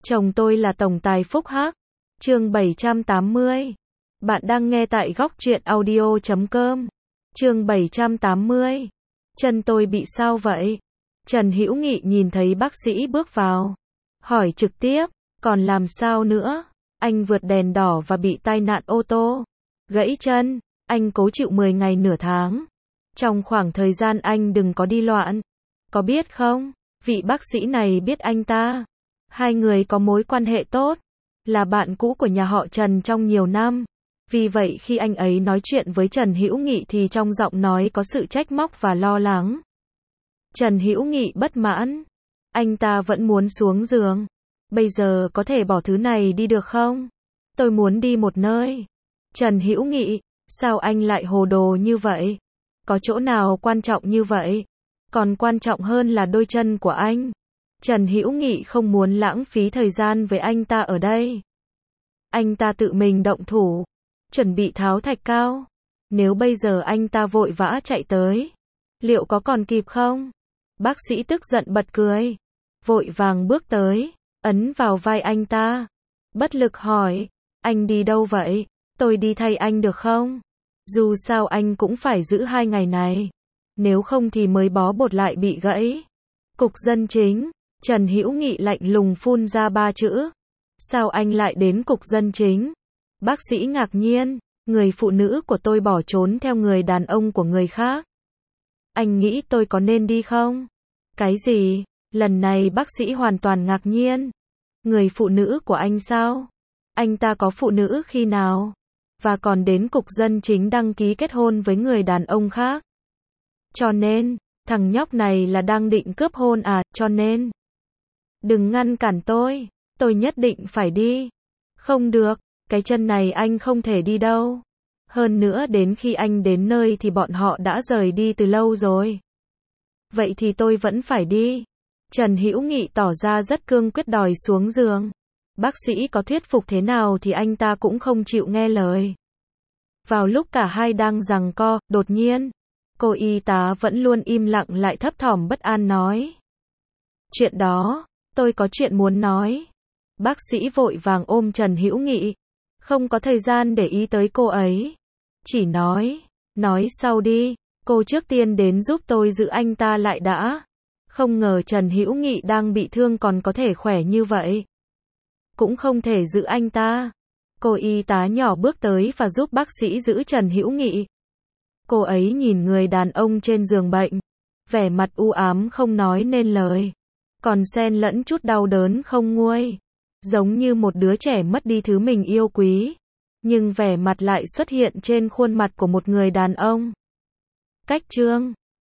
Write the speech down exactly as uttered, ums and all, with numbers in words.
Chồng tôi là tổng tài Phúc Hắc. Chương bảy trăm tám mươi. Bạn đang nghe tại góc truyện audio chấm com. Chương bảy trăm tám mươi. Chân tôi bị sao vậy? Trần Hữu Nghị nhìn thấy bác sĩ bước vào, hỏi trực tiếp, còn làm sao nữa? Anh vượt đèn đỏ và bị tai nạn ô tô, gãy chân, anh cố chịu mười ngày nửa tháng. Trong khoảng thời gian anh đừng có đi loạn. Có biết không, vị bác sĩ này biết anh ta. Hai người có mối quan hệ tốt, là bạn cũ của nhà họ Trần trong nhiều năm. Vì vậy khi anh ấy nói chuyện với Trần Hữu Nghị thì trong giọng nói có sự trách móc và lo lắng. Trần Hữu Nghị bất mãn. Anh ta vẫn muốn xuống giường. Bây giờ có thể bỏ thứ này đi được không? Tôi muốn đi một nơi. Trần Hữu Nghị, sao anh lại hồ đồ như vậy? Có chỗ nào quan trọng như vậy? Còn quan trọng hơn là đôi chân của anh. Trần Hữu Nghị không muốn lãng phí thời gian với anh ta ở đây. Anh ta tự mình động thủ, chuẩn bị tháo thạch cao. Nếu bây giờ anh ta vội vã chạy tới, liệu có còn kịp không? Bác sĩ tức giận bật cười, vội vàng bước tới, ấn vào vai anh ta. Bất lực hỏi, anh đi đâu vậy? Tôi đi thay anh được không? Dù sao anh cũng phải giữ hai ngày này. Nếu không thì mới bó bột lại bị gãy. Cục dân chính. Trần Hữu Nghị lạnh lùng phun ra ba chữ. Sao anh lại đến cục dân chính? Bác sĩ ngạc nhiên, người phụ nữ của tôi bỏ trốn theo người đàn ông của người khác. Anh nghĩ tôi có nên đi không? Cái gì? Lần này bác sĩ hoàn toàn ngạc nhiên. Người phụ nữ của anh sao? Anh ta có phụ nữ khi nào? Và còn đến cục dân chính đăng ký kết hôn với người đàn ông khác. Cho nên, thằng nhóc này là đang định cướp hôn à, cho nên. Đừng ngăn cản tôi, tôi nhất định phải đi. Không được, cái chân này anh không thể đi đâu. Hơn nữa đến khi anh đến nơi thì bọn họ đã rời đi từ lâu rồi. Vậy thì tôi vẫn phải đi. Trần Hữu Nghị tỏ ra rất cương quyết đòi xuống giường. Bác sĩ có thuyết phục thế nào thì anh ta cũng không chịu nghe lời. Vào lúc cả hai đang giằng co, đột nhiên, cô y tá vẫn luôn im lặng lại thấp thỏm bất an nói. Chuyện đó, tôi có chuyện muốn nói. Bác sĩ vội vàng ôm Trần Hữu Nghị. Không có thời gian để ý tới cô ấy. Chỉ nói, nói sau đi, cô trước tiên đến giúp tôi giữ anh ta lại đã. Không ngờ Trần Hữu Nghị đang bị thương còn có thể khỏe như vậy. Cũng không thể giữ anh ta. Cô y tá nhỏ bước tới và giúp bác sĩ giữ Trần Hữu Nghị. Cô ấy nhìn người đàn ông trên giường bệnh, vẻ mặt u ám không nói nên lời, còn xen lẫn chút đau đớn không nguôi, giống như một đứa trẻ mất đi thứ mình yêu quý, nhưng vẻ mặt lại xuất hiện trên khuôn mặt của một người đàn ông. Cách chương